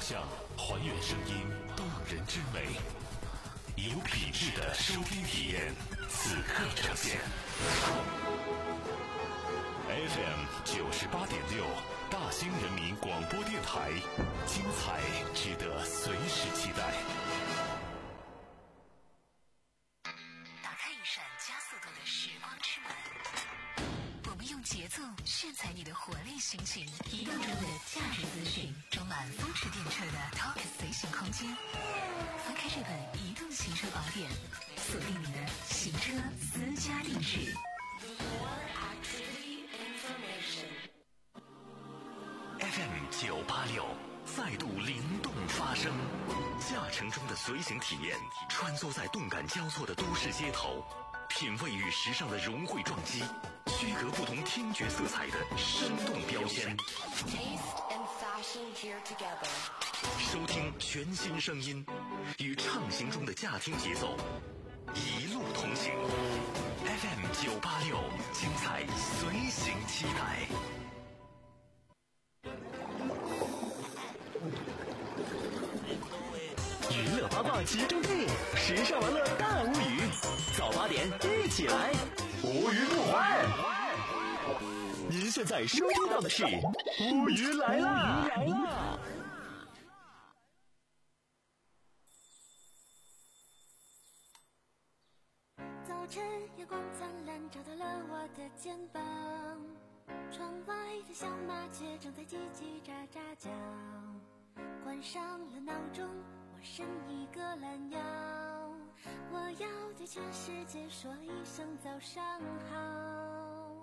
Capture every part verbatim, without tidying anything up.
像，还原声音动人之美，有品质的收听体验，此刻呈现。F M 九十八点六，大兴人民广播电台，精彩值得随时期待。 打开一扇加速度的时光之门，我们用节奏炫彩你的活力心情，移动中的价值资讯，装满风驰电掣的 Talk 随行空间。翻开这本移动行车宝典，锁定你的行车私家定制。 F M 九八六再度灵动发声，驾乘中的随行体验，穿梭在动感交错的都市街头，品味与时尚的融汇撞击，区隔不同听觉色彩的生动标签。收听全新声音，与畅行中的驾听节奏，一路同行。F M 九八六，精彩随行期待。 娱乐八卦集中地，时尚玩乐大无语。早八点一起来，无鱼不欢。您现在收听到的是乌鱼来啦！来啦！ 早晨阳光灿烂，照到了我的肩膀。窗外的小麻雀正在叽叽喳喳叫。关上了闹钟，我伸一个懒腰。我要对全世界说一声早上好。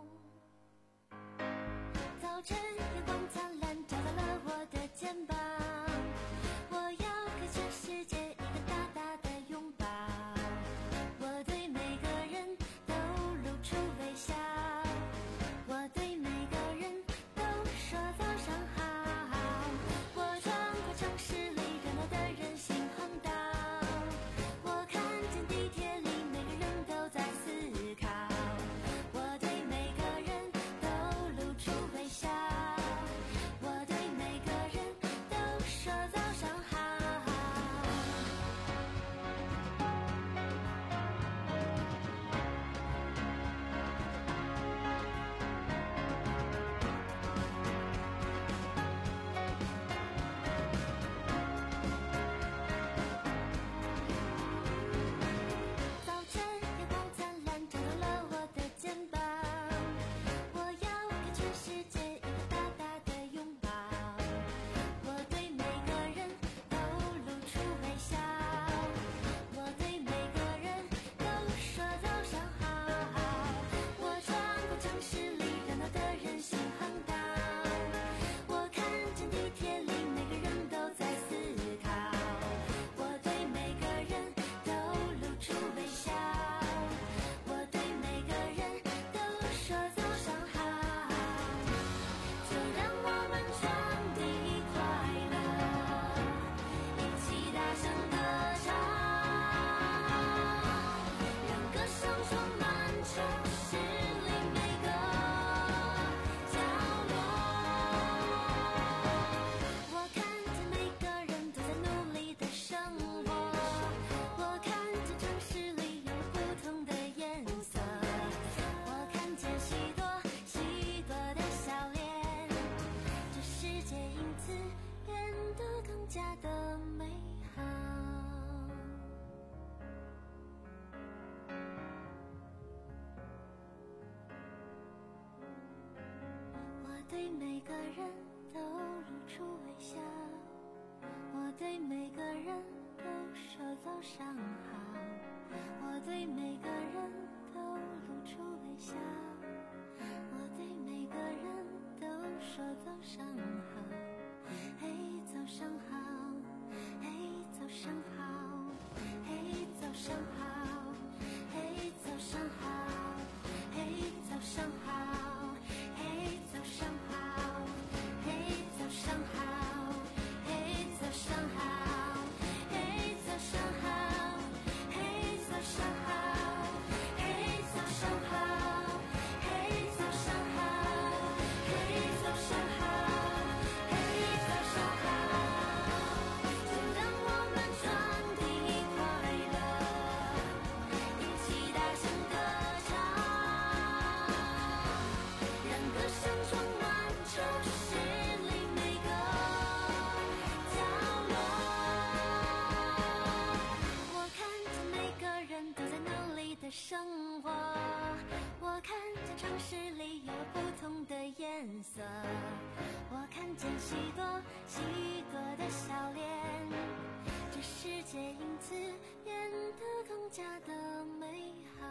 早晨阳光灿烂，照到了我的肩膀。我要给全世界一个大大的拥抱。我对每个人都露出微笑。我对每个人都说早上好。我穿过城市里热闹的人行横道。我看见地铁里每个人都在思考。我对每个人都露出微笑。我对每个人都说早上好。早晨阳光灿烂，照到了我的肩膀。我要给全世界一个大大的拥抱。我对每个人都露出微笑。我对每个人都说早上好。我穿过城市里热闹的人行横道。我看见地铁里每个人都在思考。我对每个人都露出微笑。我对每个人都说早上好。就让我们传递快乐，一起大声歌唱，让歌声充满城市里每个角落。我看见每个人都在努力的生活。我看见城市里有不同的颜色。我看见许多许多的笑脸。这世界因此变得更加的美好。我对每个人都露出微笑。我对每个人都说早上好。我对每个人都露出微笑。我对每个人都说早上好。嘿，早上好，嘿，早上好，嘿，早上好，嘿，早上好，嘿，早上好，嘿，早上好，嘿，早上好，嘿，早上好，嘿，早上好，嘿，早上好，嘿，早上好， 色，我看见许多许多的笑脸，这世界因此变得更加的美好。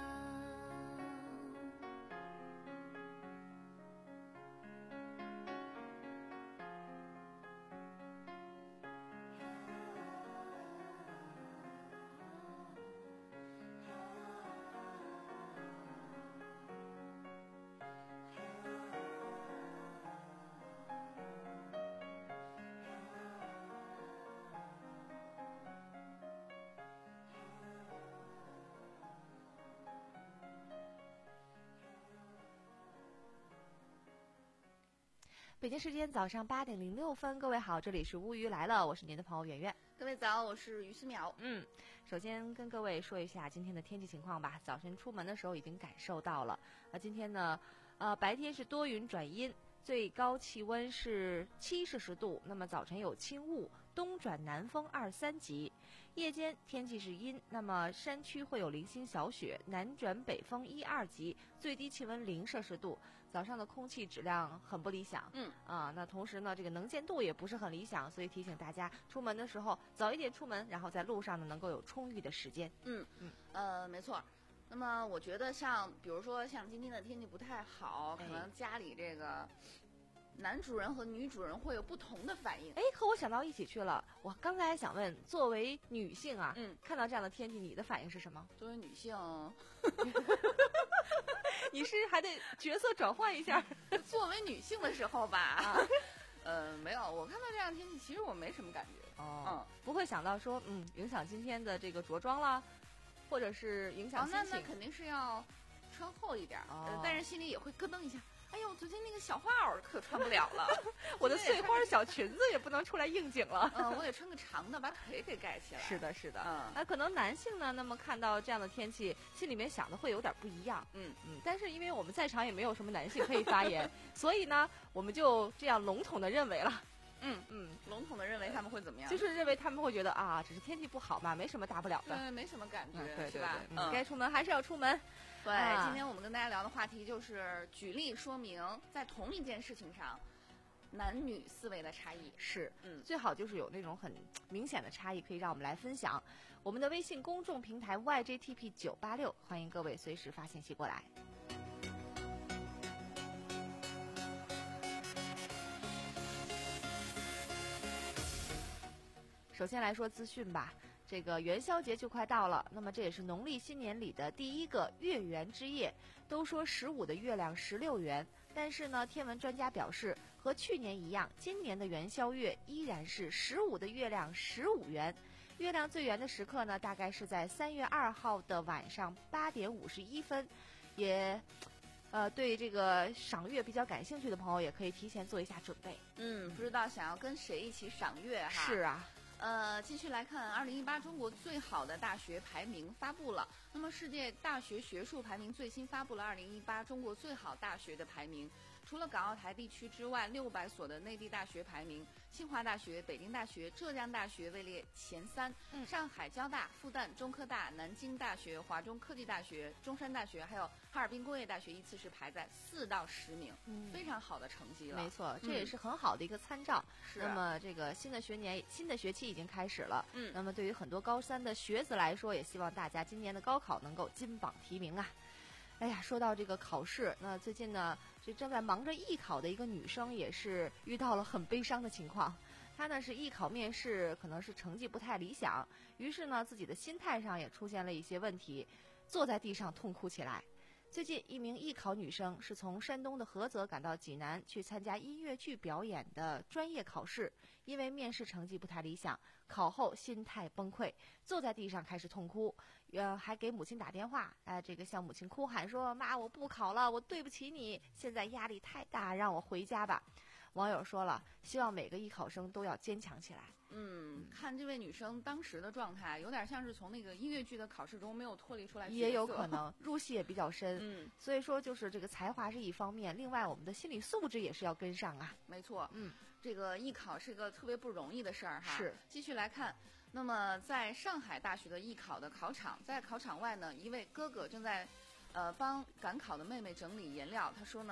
北京时间早上八点零六分，各位好，这里是乌鱼来了，我是您的朋友圆圆。 各位早，我是于思淼。 嗯，首先跟各位说一下今天的天气情况吧。早晨出门的时候已经感受到了，啊，今天呢，呃，白天是多云转阴，最高气温是七摄氏度，那么早晨有轻雾，东转南风二三级，夜间天气是阴，那么山区会有零星小雪，南转北风一二级，最低气温零摄氏度，早上的空气质量很不理想， 嗯啊，那同时呢，这个能见度也不是很理想，所以提醒大家出门的时候早一点出门，然后在路上呢能够有充裕的时间。 嗯嗯，呃，没错。那么我觉得像比如说像今天的天气不太好，可能家里这个男主人和女主人会有不同的反应。 哎，和我想到一起去了。我刚才还想问，作为女性啊， 嗯， 看到这样的天气，你的反应是什么？ 作为女性， 你是还得角色转换一下。 作为女性的时候吧， 啊、 呃，没有，我看到这样的天气，其实我没什么感觉。 哦， 嗯， 不会想到说，嗯，影响今天的这个着装啦，或者是影响哦， 心情。 那那肯定是要穿厚一点， 哦呃，但是心里也会咯噔一下。哎呦，昨天那个小花袄可穿不了了， 我的碎花小裙子也不能出来应景了。 嗯，我得穿个长的，把腿给盖起来。 是的，是的。 嗯， 那可能男性呢，那么看到这样的天气，心里面想的会有点不一样。 嗯嗯，但是因为我们在场也没有什么男性可以发言，所以呢，我们就这样笼统的认为了。 嗯嗯， 笼统的认为他们会怎么样？ 就是认为他们会觉得啊，只是天气不好嘛，没什么大不了的， 对，没什么感觉， 嗯、对是吧？ 对对嗯，该出门还是要出门。 对、 啊， 今天我们跟大家聊的话题就是举例说明在同一件事情上男女思维的差异。 是， 嗯， 最好就是有那种很明显的差异，可以让我们来分享。我们的微信公众平台 Y J T P 九八六，欢迎各位随时发信息过来。首先来说资讯吧，这个元宵节就快到了，那么这也是农历新年里的第一个月圆之夜。都说十五的月亮十六圆，但是呢，天文专家表示，和去年一样，今年的元宵月依然是十五的月亮十五圆。月亮最圆的时刻呢，大概是在三月二号的晚上八点五十一分，也。呃，对这个赏月比较感兴趣的朋友，也可以提前做一下准备。 嗯，不知道想要跟谁一起赏月哈？ 是啊。 呃，继续来看，二零一八中国最好的大学排名发布了。那么，世界大学学术排名最新发布了二零一八中国最好大学的排名。除了港澳台地区之外，六百所的内地大学排名，清华大学、北京大学、浙江大学位列前三。 嗯， 上海交大、复旦、中科大、南京大学、华中科技大学、中山大学，还有哈尔滨工业大学，依次是排在四到十名， 嗯， 非常好的成绩了。 没错，这也是很好的一个参照。 是、 嗯。那么，这个新的学年、新的学期已经开始了。 嗯。 那么，对于很多高三的学子来说，也希望大家今年的高考能够金榜题名啊！哎呀，说到这个考试，那最近呢，这正在忙着艺考的一个女生也是遇到了很悲伤的情况。她呢是艺考面试，可能是成绩不太理想，于是呢自己的心态上也出现了一些问题，坐在地上痛哭起来。最近，一名艺考女生是从山东的菏泽赶到济南去参加音乐剧表演的专业考试，因为面试成绩不太理想，考后心态崩溃，坐在地上开始痛哭，呃，还给母亲打电话，哎、呃，这个向母亲哭喊说：“妈，我不考了，我对不起你，现在压力太大，让我回家吧。”网友说了，希望每个艺考生都要坚强起来。 嗯，看这位女生当时的状态，有点像是从那个音乐剧的考试中没有脱离出来， 也有可能入戏也比较深。 嗯， 所以说就是这个才华是一方面，另外我们的心理素质也是要跟上啊。 没错， 嗯， 这个艺考是个特别不容易的事儿哈。 是， 继续来看，那么在上海大学的艺考的考场，在考场外呢，一位哥哥正在，呃，帮赶考的妹妹整理颜料。他说呢。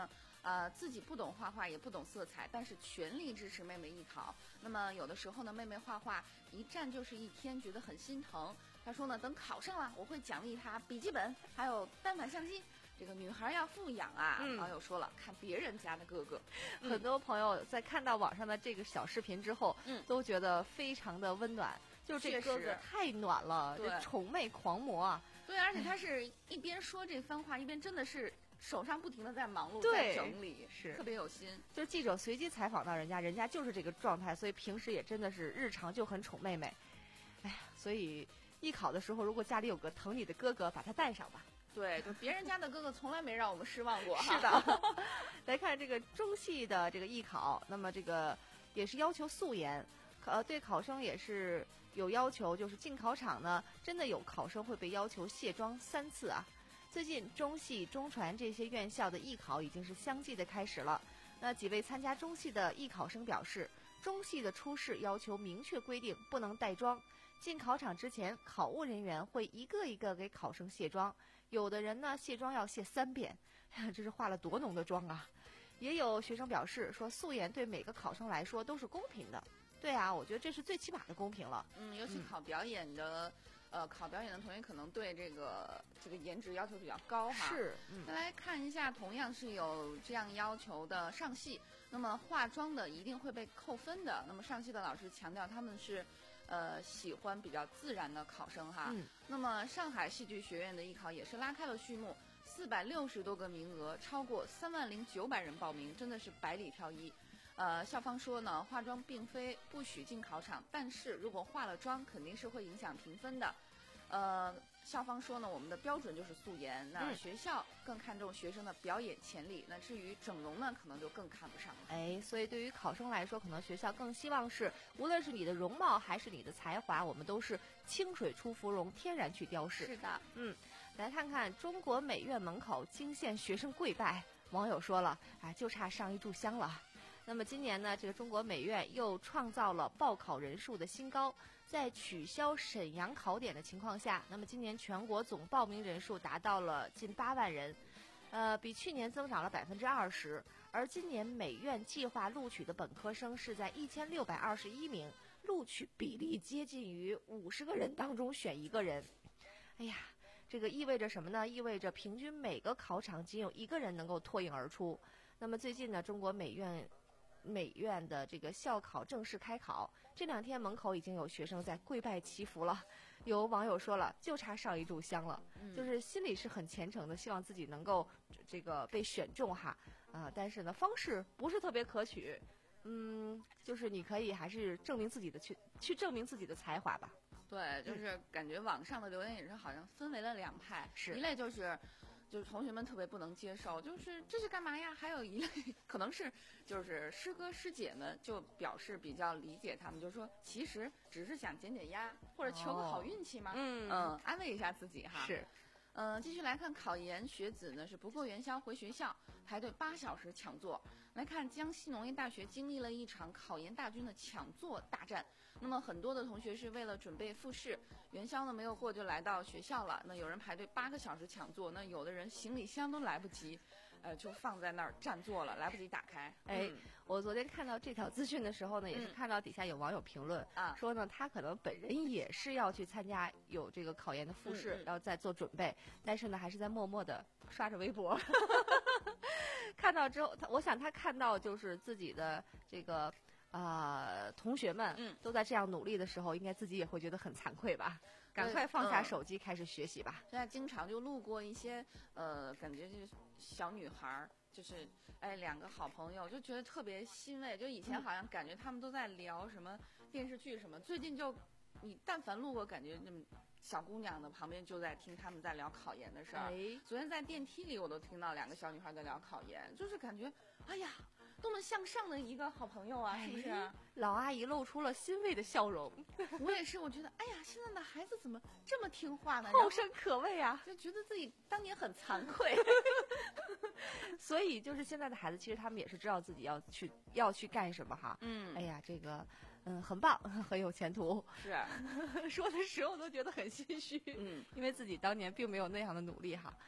呃，自己不懂画画，也不懂色彩，但是全力支持妹妹艺考。那么有的时候呢，妹妹画画一站就是一天，觉得很心疼。他说呢，等考上了，我会奖励她笔记本，还有单反相机。这个女孩要富养啊， 嗯、 网友说了，看别人家的哥哥。 嗯、很多朋友在看到网上的这个小视频之后， 嗯， 都觉得非常的温暖。就是这哥哥太暖了，这宠妹狂魔啊！ 对，而且他是一边说这番话，一边真的是手上不停的在忙碌， 在整理， 是特别有心。 就是记者随机采访到人家，人家就是这个状态，所以平时也真的是日常就很宠妹妹。哎呀，所以艺考的时候，如果家里有个疼你的哥哥，把他带上吧。 对，就别人家的哥哥从来没让我们失望过。 是的。来看这个中戏的这个艺考，那么这个也是要求素颜，呃，对考生也是有要求，就是进考场呢，真的有考生会被要求卸妆三次啊。最近中戏、中传这些院校的艺考已经是相继的开始了。那几位参加中戏的艺考生表示，中戏的初试要求明确规定不能带妆，进考场之前，考务人员会一个一个给考生卸妆，有的人呢卸妆要卸三遍，这是化了多浓的妆啊！也有学生表示说，素颜对每个考生来说都是公平的。对啊，我觉得这是最起码的公平了。 嗯，尤其考表演的。嗯呃，考表演的同学可能对这个这个颜值要求比较高哈。 是， 嗯。再来看一下，同样是有这样要求的上戏，那么化妆的一定会被扣分的。那么上戏的老师强调，他们是，呃，喜欢比较自然的考生哈。 嗯。 那么上海戏剧学院的艺考也是拉开了序幕，四百六十多个名额，超过三万零九百人报名，真的是百里挑一。呃，校方说呢，化妆并非不许进考场，但是如果化了妆，肯定是会影响评分的。呃，校方说呢，我们的标准就是素颜，那学校更看重学生的表演潜力，那至于整容呢，可能就更看不上了。 哎，所以对于考生来说，可能学校更希望是，无论是你的容貌还是你的才华，我们都是清水出芙蓉，天然去雕饰。 是的， 嗯，来看看中国美院门口惊现学生跪拜，网友说了，哎，就差上一炷香了。那么今年呢，这个中国美院又创造了报考人数的新高，在取消沈阳考点的情况下，那么今年全国总报名人数达到了近八万人，呃，比去年增长了百分之二十。而今年美院计划录取的本科生是在一千六百二十一名，录取比例接近于五十个人当中选一个人。哎呀，这个意味着什么呢？意味着平均每个考场仅有一个人能够脱颖而出。那么最近呢，中国美院。美院的这个校考正式开考，这两天门口已经有学生在跪拜祈福了。有网友说了，就差上一炷香了， 嗯、 就是心里是很虔诚的，希望自己能够这个被选中哈啊、呃，但是呢，方式不是特别可取。嗯，就是你可以还是证明自己的去去证明自己的才华吧。 对，就是感觉网上的留言也是好像分为了两派， 是一类就是。就是同学们特别不能接受，就是这是干嘛呀？还有一类可能是就是师哥师姐们就表示比较理解他们，就是说其实只是想减减压或者求个好运气嘛， 哦、嗯嗯，安慰一下自己哈。 是， 嗯、呃，继续来看考研学子呢是不过元宵回学校排队八小时抢座。来看江西农业大学经历了一场考研大军的抢座大战。那么很多的同学是为了准备复试，元宵呢没有过就来到学校了。那有人排队八个小时抢座，那有的人行李箱都来不及，呃，就放在那儿占座了，来不及打开。 哎， 嗯、 我昨天看到这条资讯的时候呢，也是看到底下有网友评论、 嗯、 说呢，他可能本人也是要去参加有这个考研的复试， 嗯嗯、 要在做准备，但是呢，还是在默默的刷着微博。看到之后，他我想他看到就是自己的这个啊、呃、同学们嗯都在这样努力的时候，应该自己也会觉得很惭愧吧。赶快放下手机，开始学习吧。 现在经常就路过一些呃，感觉就是小女孩儿，就是哎两个好朋友，就觉得特别欣慰。就以前好像感觉他们都在聊什么电视剧什么，最近就你但凡路过，感觉那么小姑娘的旁边就在听他们在聊考研的事儿。 哎， 昨天在电梯里我都听到两个小女孩在聊考研，就是感觉哎呀。多么向上的一个好朋友啊，是不是、 哎？老阿姨露出了欣慰的笑容。 我也是，我觉得，哎呀，现在的孩子怎么这么听话呢？ 后生可畏啊， 就觉得自己当年很惭愧。 所以，就是现在的孩子，其实他们也是知道自己要去要去干什么哈。 嗯， 哎呀，这个，嗯，很棒，很有前途。 是， 说的时候都觉得很心虚。 嗯， 因为自己当年并没有那样的努力哈。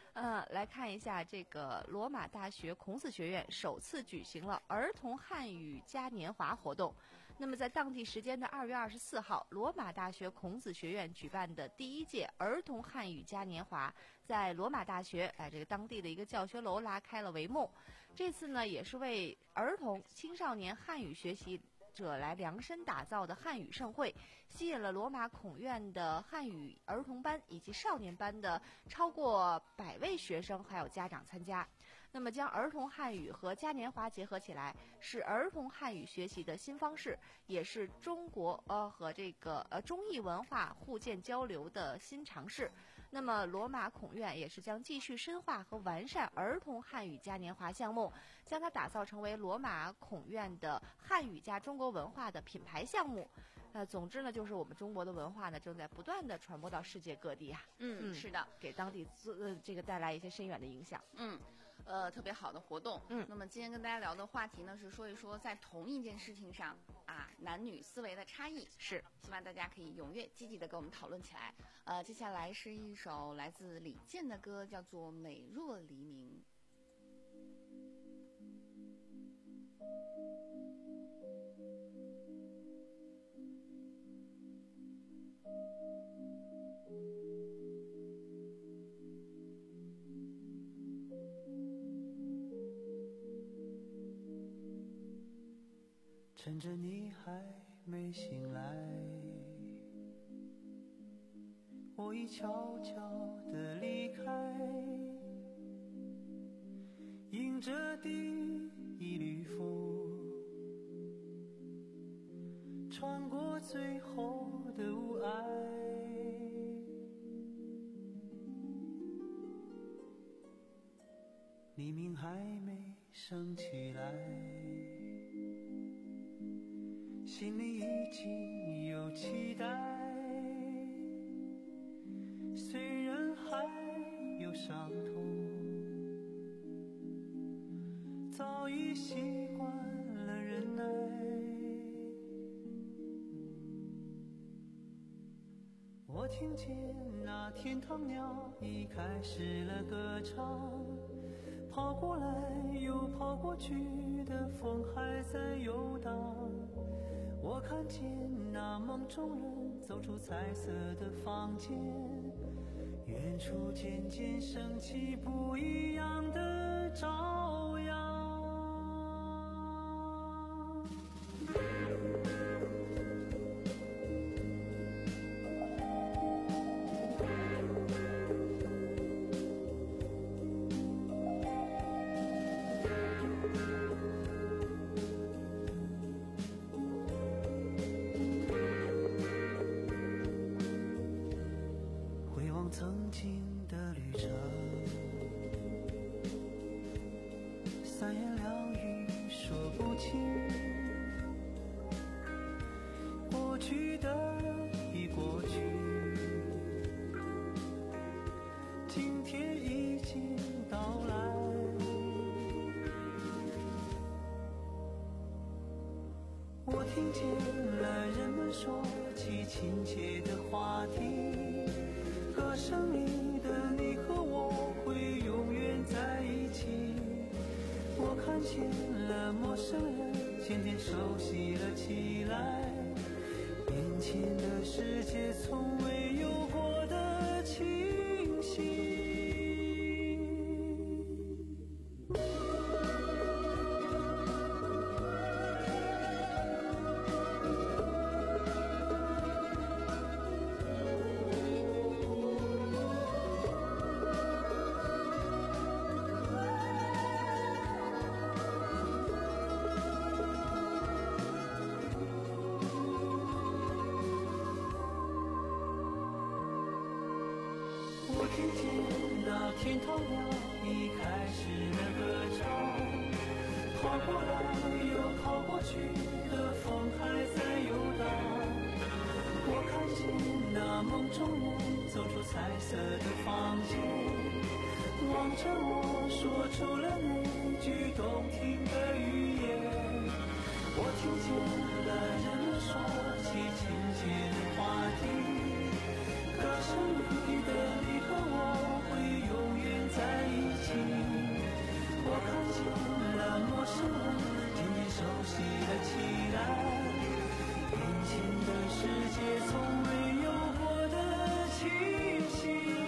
呃，来看一下这个罗马大学孔子学院首次举行了儿童汉语嘉年华活动。那么在当地时间的二月二十四号，罗马大学孔子学院举办的第一届儿童汉语嘉年华，在罗马大学哎这个当地的一个教学楼拉开了帷幕。这次呢，也是为儿童青少年汉语学习者来量身打造的汉语盛会，吸引了罗马孔院的汉语儿童班以及少年班的超过百位学生还有家长参加。那么将儿童汉语和嘉年华结合起来，是儿童汉语学习的新方式，也是中国呃和这个呃中译文化互鉴交流的新尝试。那么罗马孔院也是将继续深化和完善儿童汉语嘉年华项目，将它打造成为罗马孔院的汉语加中国文化的品牌项目。呃，总之呢，就是我们中国的文化呢，正在不断的传播到世界各地啊。 嗯，是的， 给当地呃这个带来一些深远的影响。 嗯，呃，特别好的活动。 嗯， 那么今天跟大家聊的话题呢，是说一说在同一件事情上啊，男女思维的差异。 是， 希望大家可以踊跃积极的跟我们讨论起来。呃，接下来是一首来自李健的歌，叫做《美若黎明》。 趁着你还没醒来，我已悄悄地离开，迎着第一缕风，穿过最后的雾霭，黎明还没升起来，心里已经有期待，虽然还有伤痛，早已习惯了忍耐。我听见那天堂鸟已开始了歌唱，跑过来又跑过去的风还在游荡。我看见那梦中人走出彩色的房间，远处渐渐升起不一样的朝阳。曾经的旅程，三言两语说不清，过去的已过去，今天已经到来。我听见了人们说起亲切的话题，歌声里的你和我会永远在一起。我看见了陌生人渐渐熟悉了起来，眼前的世界从未有过的清晰。听见那天堂鸟已开始了歌唱，跑过来又跑过去的风还在游荡。我看见那梦中人走出彩色的房间，望着我说出了那句动听的语言。我听见了人们说起亲切的话题，歌可是你的你和我会永远在一起。我看见了陌生人渐渐熟悉了起来，眼前的世界从未有过的气息。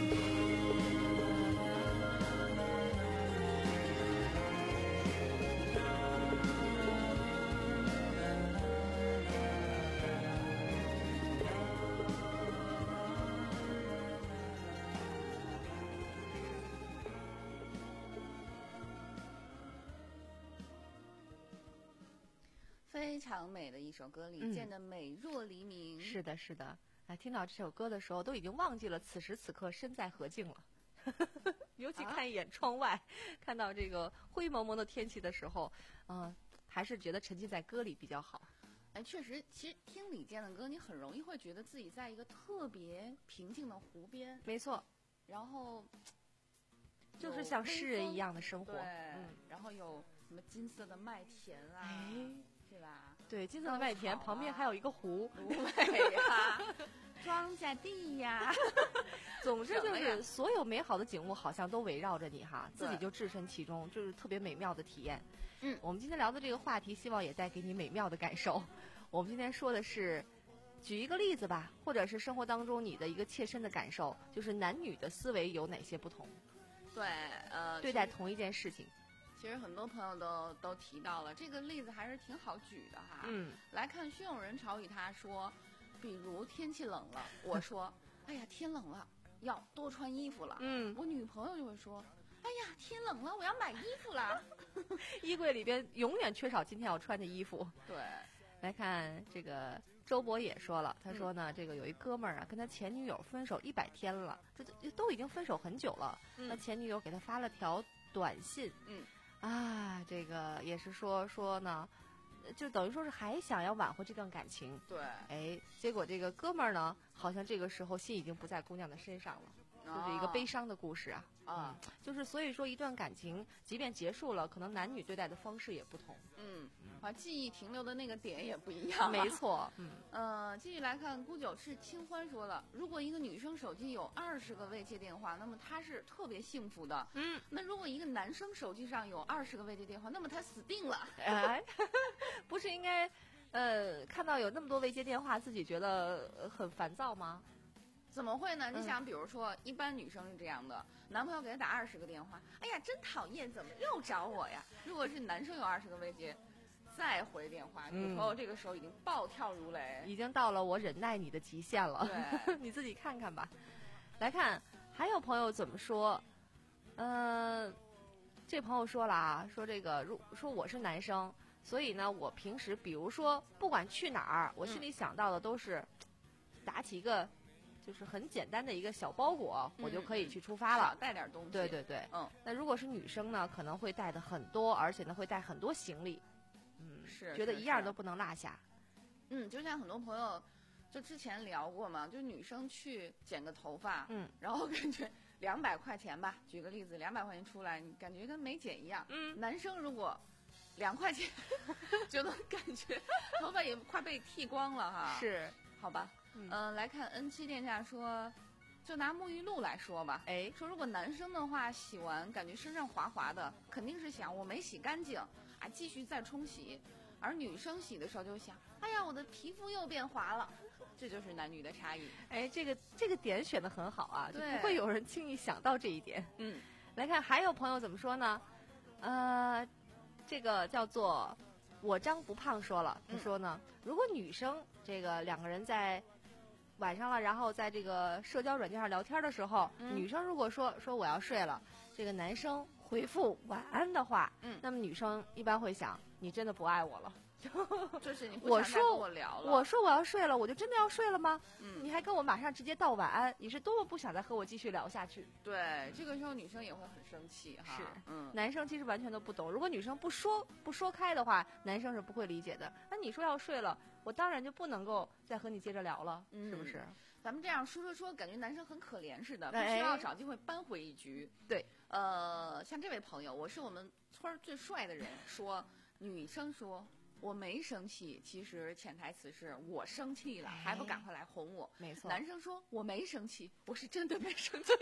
非常美的一首歌，李健的《美若黎明》。 是的，是的。哎，听到这首歌的时候，都已经忘记了此时此刻身在何境了。尤其看一眼窗外，啊、看到这个灰蒙蒙的天气的时候，嗯、呃，还是觉得沉浸在歌里比较好。 哎，确实，其实听李健的歌，你很容易会觉得自己在一个特别平静的湖边。 没错。 然后就是像诗人一样的生活。 对， 嗯， 然后有什么金色的麦田啊。 哎。 是吧？ 对，金色的麦田、啊、旁边还有一个湖， 芦苇呀，庄稼地呀， 总之就是所有美好的景物好像都围绕着你哈，自己就置身其中，就是特别美妙的体验。 嗯， 我们今天聊的这个话题，希望也带给你美妙的感受。我们今天说的是，举一个例子吧，或者是生活当中你的一个切身的感受，就是男女的思维有哪些不同？ 对，呃， 对待同一件事情。 其实很多朋友都都提到了这个例子，还是挺好举的哈。 嗯， 来看汹涌人潮与他说，比如天气冷了，我说，哎呀天冷了，要多穿衣服了。 嗯， 我女朋友就会说，哎呀天冷了，我要买衣服了。 衣柜里边永远缺少今天要穿的衣服。 对， 来看这个周博也说了，他说呢，嗯、这个有一哥们儿啊，跟他前女友分手一百天了，这都已经分手很久了。 嗯、 那前女友给他发了条短信。 嗯。 啊，这个也是说说呢，就等于说是还想要挽回这段感情。 对， 哎，结果这个哥们儿呢，好像这个时候心已经不在姑娘的身上了，哦、就是一个悲伤的故事啊。 啊、 嗯，就是所以说一段感情即便结束了，可能男女对待的方式也不同。 嗯，啊，记忆停留的那个点也不一样、啊。 没错。嗯。 呃，继续来看，孤九是清欢说了，如果一个女生手机有二十个未接电话，那么她是特别幸福的。 嗯。 那如果一个男生手机上有二十个未接电话，那么他死定了。 哎，不是应该，呃，看到有那么多未接电话，自己觉得很烦躁吗？ 怎么会呢？你想，比如说，一般女生是这样的，嗯、男朋友给她打二十个电话，哎呀，真讨厌，怎么又找我呀？如果是男生有二十个未接，再回电话， 嗯、 女朋友这个时候已经暴跳如雷， 已经到了我忍耐你的极限了。 对， 你自己看看吧。来看，还有朋友怎么说？嗯、呃，这朋友说了啊，说这个，如说我是男生，所以呢，我平时比如说不管去哪儿，我心里想到的都是打起一个。就是很简单的一个小包裹， 嗯、 我就可以去出发了。 少带点东西。 对对对， 嗯。 那如果是女生呢，可能会带的很多，而且呢会带很多行李。嗯， 是。 觉得一样都不能落下。 嗯，就像很多朋友，就之前聊过嘛，就女生去剪个头发， 嗯， 然后感觉两百块钱吧，举个例子，两百块钱出来，你感觉跟没剪一样。 嗯。 男生如果两块钱，就能感觉头发也快被剃光了哈。 是。 好吧。嗯、呃，来看 N 七 殿下说，就拿沐浴露来说吧， 哎， 说如果男生的话洗完感觉身上滑滑的，肯定是想我没洗干净啊，继续再冲洗；而女生洗的时候就想，哎呀，我的皮肤又变滑了，这就是男女的差异。 哎，这个这个点选得很好啊，就对， 不会有人轻易想到这一点。 嗯， 来看还有朋友怎么说呢？呃，这个叫做我张不胖说了，他说呢，嗯、如果女生这个两个人在晚上了，然后在这个社交软件上聊天的时候， 嗯、 女生如果说说我要睡了，这个男生回复晚安的话， 嗯， 那么女生一般会想，你真的不爱我了。 就是你不我说我聊了， 我说我要睡了，我就真的要睡了吗？ 嗯， 你还跟我马上直接道晚安，你是多么不想再和我继续聊下去？ 对，这个时候女生也会很生气哈。 是， 嗯， 男生其实完全都不懂。如果女生不说不说开的话，男生是不会理解的。那你说要睡了，我当然就不能够再和你接着聊了， 嗯、 是不是？ 咱们这样说说说，感觉男生很可怜似的，必哎、 须要找机会扳回一局。 对， 呃，像这位朋友，我是我们村儿最帅的人，说女生说。 我没生气，其实潜台词是我生气了，还不赶快来哄我。 没错。 男生说我没生气，我是真的没生气。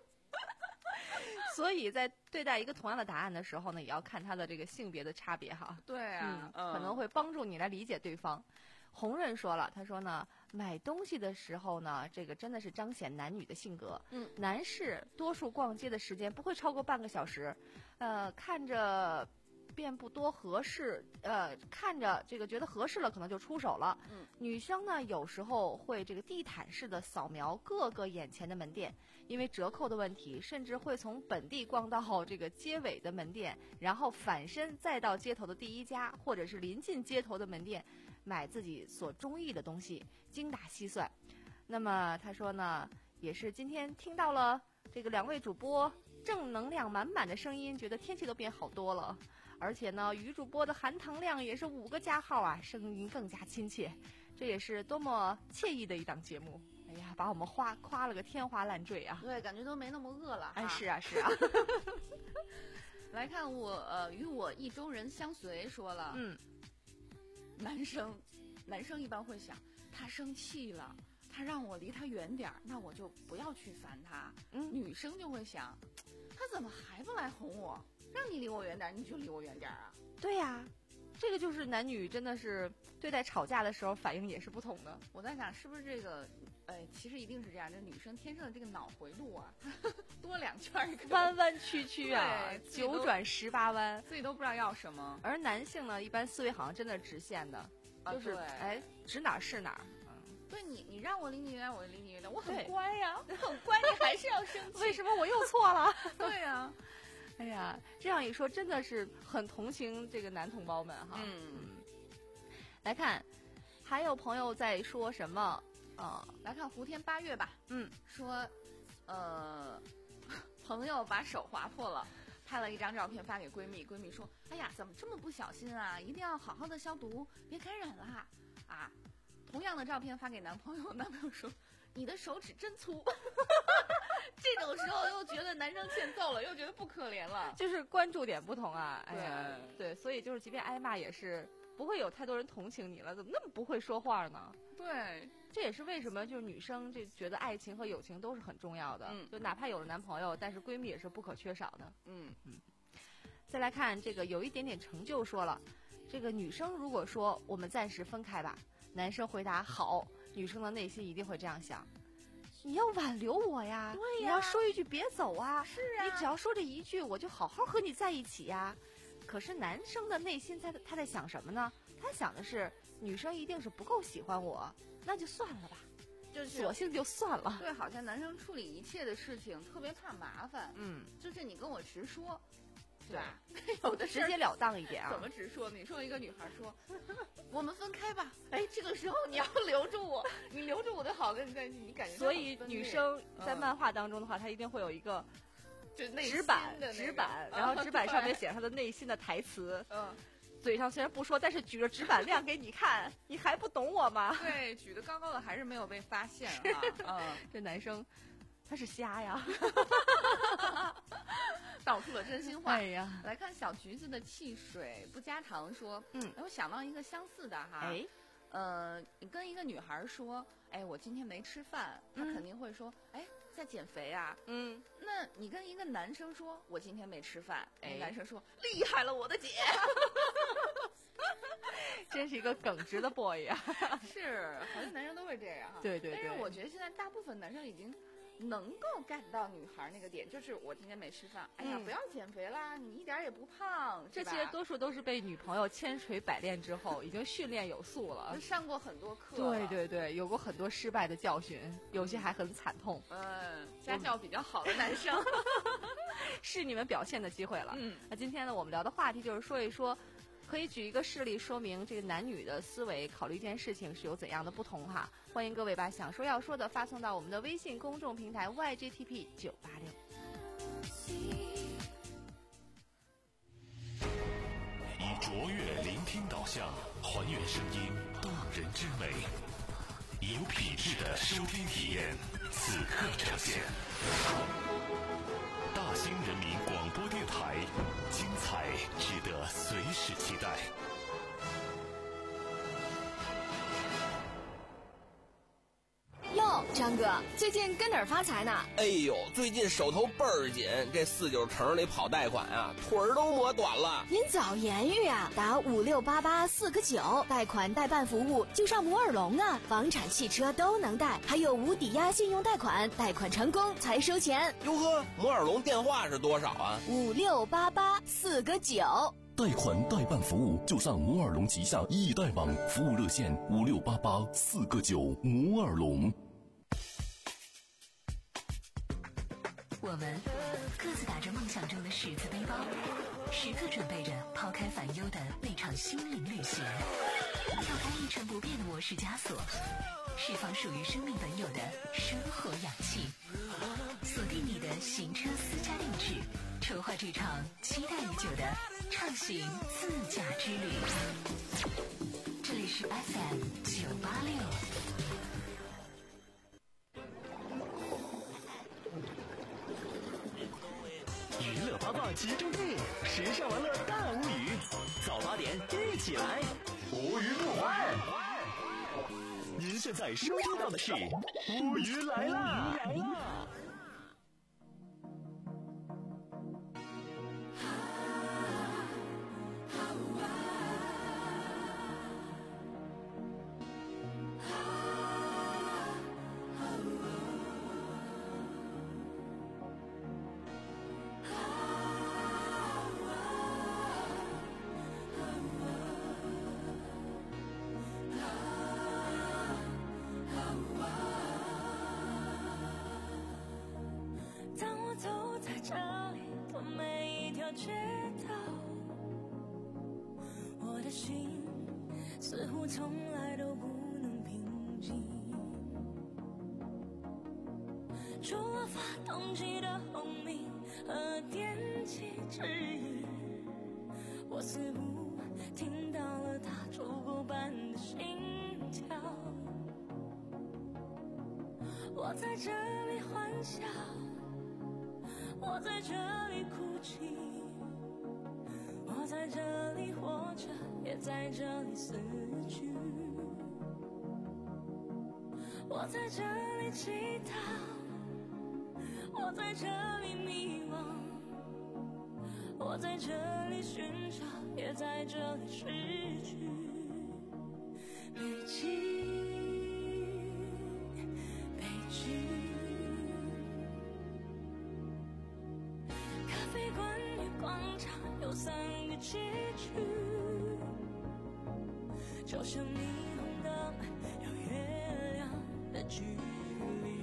所以在对待一个同样的答案的时候呢，也要看他的这个性别的差别哈。 对啊， 嗯，可能会帮助你来理解对方。红润说了，他说呢，买东西的时候呢，这个真的是彰显男女的性格。 嗯， 男士多数逛街的时间不会超过半个小时，呃，看着便不多合适，呃，看着这个觉得合适了，可能就出手了。 嗯， 女生呢，有时候会这个地毯式的扫描各个眼前的门店，因为折扣的问题，甚至会从本地逛到这个街尾的门店，然后反身再到街头的第一家，或者是临近街头的门店，买自己所中意的东西，精打细算。那么他说呢，也是今天听到了这个两位主播正能量满满的声音，觉得天气都变好多了。而且呢，于主播的含糖量也是五个加号啊，声音更加亲切，这也是多么惬意的一档节目。哎呀，把我们夸夸了个天花乱坠啊！ 对，感觉都没那么饿了。 哎，是啊，是啊。 来看我呃，与我意中人相随说了， 嗯， 男生，男生一般会想，他生气了，他让我离他远点儿，那我就不要去烦他。 嗯， 女生就会想，他怎么还不来哄我？让你离我远点，你就离我远点啊！ 对呀、啊，这个就是男女真的是对待吵架的时候反应也是不同的。 我在想，是不是这个，哎，其实一定是这样，这女生天生的这个脑回路啊，多两圈儿， 弯弯曲曲啊，九转十八弯， 自己都不知道要什么。 而男性呢，一般思维好像真的直线的， 啊、 就是哎，指哪儿是哪儿。 对你，你让我离你远，我就离你远点。我很对乖呀，我很乖，你还是要生气。 为什么我又错了？ 对呀、啊， 哎呀，这样一说，真的是很同情这个男同胞们哈。 嗯， 嗯来看，还有朋友在说什么？啊、呃， 来看胡天八月吧。 嗯， 说，呃，朋友把手划破了。拍了一张照片发给闺蜜，闺蜜说：“哎呀，怎么这么不小心啊？一定要好好的消毒，别感染啦！”啊，同样的照片发给男朋友，男朋友说：“你的手指真粗。”这种时候又觉得男生欠揍了，又觉得不可怜了， 就是关注点不同啊。哎呀， 对对，所以就是即便挨骂也是不会有太多人同情你了，怎么那么不会说话呢？ 对。 这也是为什么就是女生这觉得爱情和友情都是很重要的， 嗯， 就哪怕有了男朋友，但是闺蜜也是不可缺少的。 嗯嗯。再来看这个有一点点成就说了，这个女生如果说我们暂时分开吧，男生回答好，女生的内心一定会这样想，你要挽留我呀， 对呀， 你要说一句别走啊， 是啊， 你只要说这一句，我就好好和你在一起呀。可是男生的内心在他在想什么呢？他想的是女生一定是不够喜欢我，那就算了吧， 就是索性就算了。 对，好像男生处理一切的事情特别怕麻烦， 嗯， 就是你跟我直说， 对吧？有的直截了当一点啊。 怎么直说？你说一个女孩说，我们分开吧。哎，这个时候你要留住我，你留住我就好跟你在一起，你感觉。 所以女生在漫画当中的话，她一定会有一个。 就纸板， 那个、 纸板，然后纸板上面写上他的内心的台词。 嗯， 嘴上虽然不说，但是举着纸板亮给你看，你还不懂我吗？ 对，举得高高的，还是没有被发现啊。嗯， 这男生他是瞎呀， 道出了真心话。 哎呀， 来看小橘子的汽水不加糖说， 嗯， 我想到一个相似的哈， 哎， 呃，你跟一个女孩说，哎，我今天没吃饭，她肯定会说，哎。在减肥啊， 嗯， 那你跟一个男生说，我今天没吃饭，哎，男生说厉害了，我的姐， 真是一个耿直的 boy 啊， 是，好像男生都会这样哈， 对对对， 但是我觉得现在大部分男生已经能够 get 到女孩那个点，就是我今天没吃饭，哎呀， 嗯、 不要减肥啦，你一点也不胖， 这些多数都是被女朋友千锤百炼之后，已经训练有素了， 上过很多课， 对对对，有过很多失败的教训，有些还很惨痛。 嗯，家教比较好的男生， 是你们表现的机会了。 嗯， 那今天呢，我们聊的话题就是说一说。可以举一个事例说明这个男女的思维考虑一件事情是有怎样的不同哈。欢迎各位把想说要说的发送到我们的微信公众平台 Y G T P 九八六。 以卓越聆听导向，还原声音动人之美，以有品质的收听体验，此刻呈现。大兴人民广播电台，精彩值得随时期待。 哟，张哥，最近跟哪儿发财呢？ 哎呦，最近手头倍儿紧，这四九城里跑贷款啊，腿儿都磨短了。 您早言语啊，打五六八八四个九，贷款代办服务就上摩尔龙啊，房产、汽车都能贷，还有无抵押信用贷款，贷款成功才收钱。 哟呵，摩尔龙电话是多少啊？ 五六八八四个九。 贷款代办服务就上摩尔龙旗下易贷网，服务热线五六八八四个九。摩尔龙。 我们各自打着梦想中的十字背包，时刻准备着抛开烦忧的那场心灵旅行，跳开一成不变的模式枷锁，释放属于生命本有的生活氧气，锁定你的行车私家定制，筹划这场期待已久的畅行自驾之旅。这里是 F M 九八六。 娱乐八卦集中地，时尚玩乐大无语。早八点一起来，无语不欢。您现在收听到的是无语来啦！ 这里的每一条街道，我的心似乎从来都不能平静。除了发动机的轰鸣和电气指引，我似乎听到了它烛火般的心跳。我在这里欢笑，我在这里哭泣，我在这里活着，也在这里死去。我在这里祈祷，我在这里迷惘，我在这里寻找，也在这里失去。北京，北京。广场有三个街区，就像霓虹灯有月亮的距离。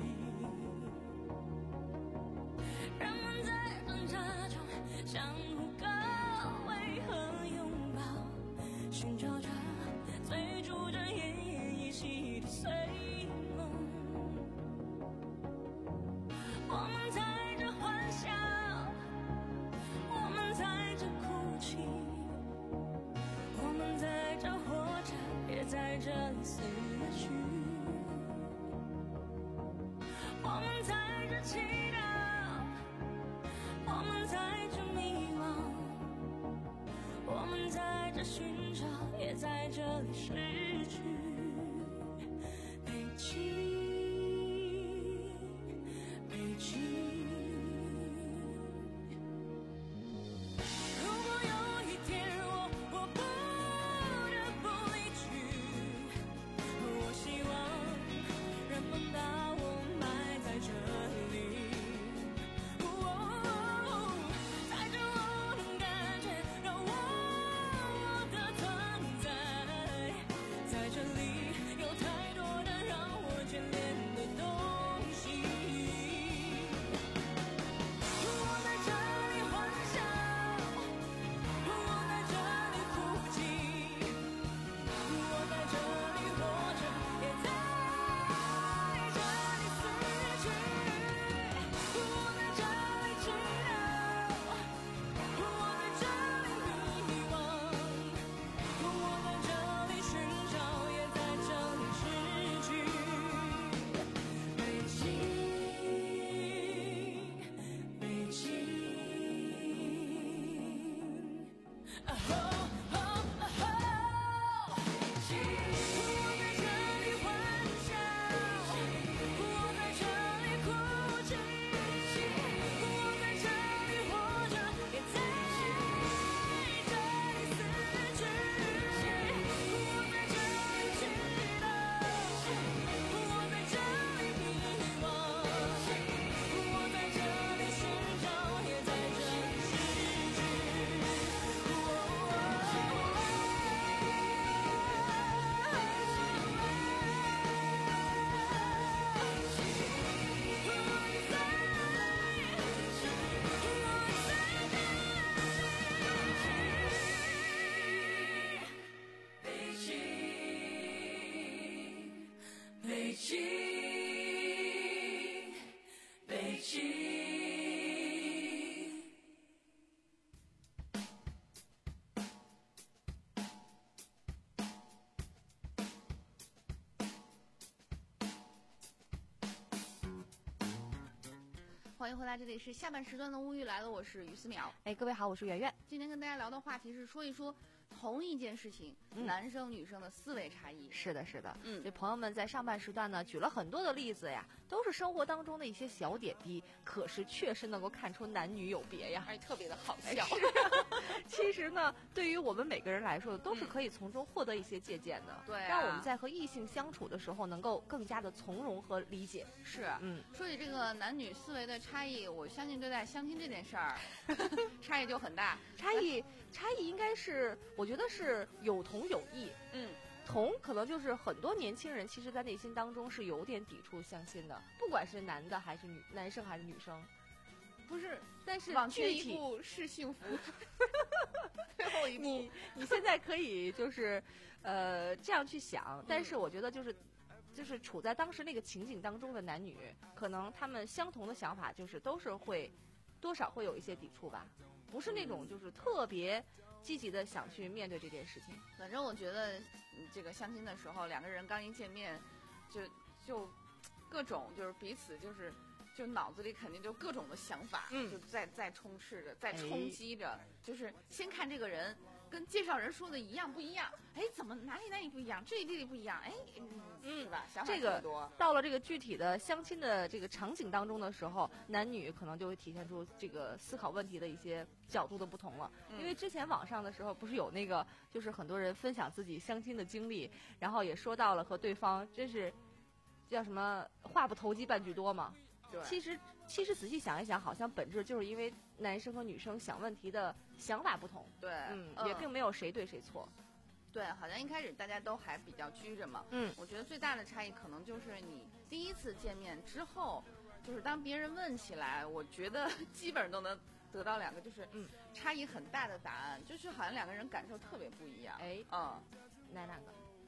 人们在挣扎中相互告慰和拥抱，寻找着追逐着奄奄一息的碎梦。我们在这欢笑，我们在这哭泣，我们在这活着，也在这里死去。我们在这祈祷，我们在这迷惘，我们在这寻找，也在这里失去。北京，北京。 京，北京。 欢迎回来，这里是下半时段的物语来了，我是于思淼。 哎，各位好，我是圆圆。 今天跟大家聊的话题是说一说同一件事情， 嗯、 男生女生的思维差异。 是的，是的。 嗯， 这朋友们在上半时段呢举了很多的例子呀，都是生活当中的一些小点滴，可是确实能够看出男女有别呀， 而且特别的好笑。 其实呢，对于我们每个人来说，都是可以从中获得一些借鉴的， 对、啊， 让我们在和异性相处的时候能够更加的从容和理解。 是， 嗯， 说起这个男女思维的差异，我相信对待相亲这件事儿，差异就很大。 差异差异应该是，我觉得是有同有异。 嗯。 同可能就是很多年轻人其实在内心当中是有点抵触相亲的，不管是男的还是女男生还是女生， 不是， 但是往前具体一步是幸福，最后一步你你现在可以就是呃这样去想，但是我觉得就是就是处在当时那个情景当中的男女，可能他们相同的想法就是都是会多少会有一些抵触吧，不是那种就是特别积极的想去面对这件事情。 反正我觉得这个相亲的时候，两个人刚一见面就就各种就是彼此就是就脑子里肯定就各种的想法、嗯、就在在充斥着，在冲击着、哎、就是先看这个人跟介绍人说的一样不一样，哎，怎么哪里哪里不一样，这里这里不一样，哎，嗯，是吧？想法特多。 这个到了这个具体的相亲的这个场景当中的时候，男女可能就会体现出这个思考问题的一些角度的不同了。嗯、因为之前网上的时候不是有那个，就是很多人分享自己相亲的经历，然后也说到了和对方真是叫什么话不投机半句多嘛。 对， 其实其实仔细想一想，好像本质就是因为男生和女生想问题的想法不同。 对， 嗯， 嗯也并没有谁对谁错。 对，好像一开始大家都还比较拘着嘛。 嗯， 我觉得最大的差异可能就是你第一次见面之后，就是当别人问起来，我觉得基本上都能得到两个就是嗯差异很大的答案，就是好像两个人感受特别不一样。 哎， 嗯， 哪两个？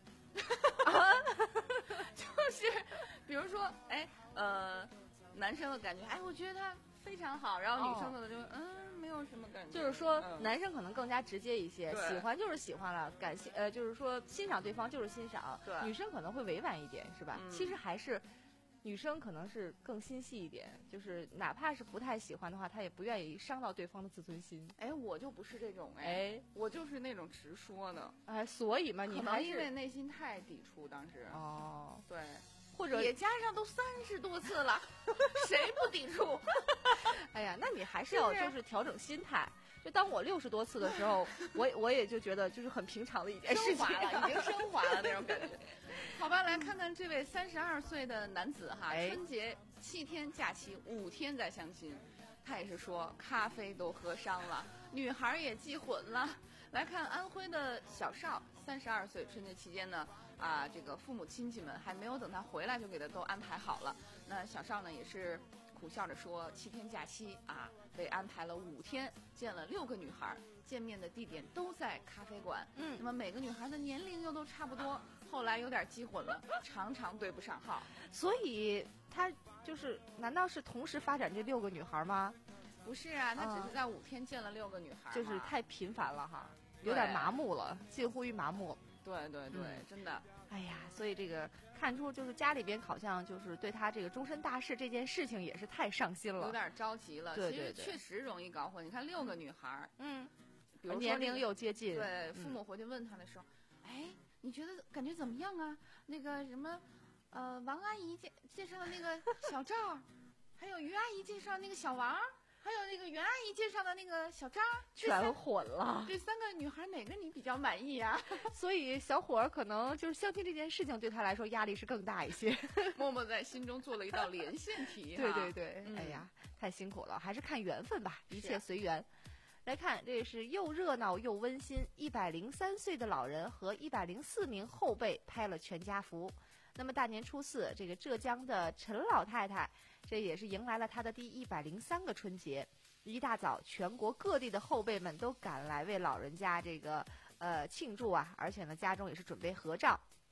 就是比如说，哎，呃，男生的感觉，哎，我觉得他非常好，然后女生可能就、哦、嗯没有什么感觉。 就是说、 嗯、 男生可能更加直接一些，喜欢就是喜欢了，感谢呃就是说欣赏对方就是欣赏。 对， 女生可能会委婉一点，是吧？ 嗯、 其实还是女生可能是更心细一点，就是哪怕是不太喜欢的话，她也不愿意伤到对方的自尊心。 哎，我就不是这种哎， 哎我就是那种直说的。 哎，所以嘛，你还是因为内心太抵触，当时哦， 对。 或者也加上都三十多次了，谁不抵触？ 哎呀，那你还是要就是调整心态。就当我六十多次的时候，我我也就觉得就是很平常的一件事情， 升华了，已经升华了那种感觉。好吧，来看看这位三十二岁的男子哈， 哎、 春节七天假期，五天在相亲，他也是说咖啡都喝伤了，女孩也记混了。来看安徽的小邵，三十二岁，春节期间呢。啊，这个父母亲戚们还没有等他回来就给他都安排好了。那小邵呢也是苦笑着说，七天假期啊，被安排了五天，见了六个女孩，见面的地点都在咖啡馆。嗯，那么每个女孩的年龄又都差不多，后来有点记混了，常常对不上号。 所以他就是，难道是同时发展这六个女孩吗？ 不是啊，他只是在五天见了六个女孩、 嗯，就是太频繁了哈，有点麻木了，近乎于麻木。 对对对、嗯，真的。 哎呀，所以这个看出就是家里边好像就是对他这个终身大事这件事情也是太上心了， 有点着急了。 对对对， 其实确实容易搞混。你看六个女孩， 嗯， 比如说、 年龄又接近， 对，父母回去问他的时候，嗯、哎，你觉得感觉怎么样啊？那个什么，呃，王阿姨介介绍的那个小赵，还有于阿姨介绍的那个小王。还有那个袁阿姨介绍的那个小张， 全混了。 这三个女孩哪个你比较满意啊？ 所以小伙儿可能就是相亲这件事情对他来说压力是更大一些， 默默在心中做了一道连线题。 对对对、 嗯， 哎呀，太辛苦了，还是看缘分吧，一切随缘。来看，这是又热闹又温馨，一百零三岁的老人和一百零四名后辈拍了全家福。那么大年初四，这个浙江的陈老太太，这也是迎来了她的第一百零三个春节。一大早，全国各地的后辈们都赶来为老人家这个呃庆祝啊，而且呢，家中也是准备合照。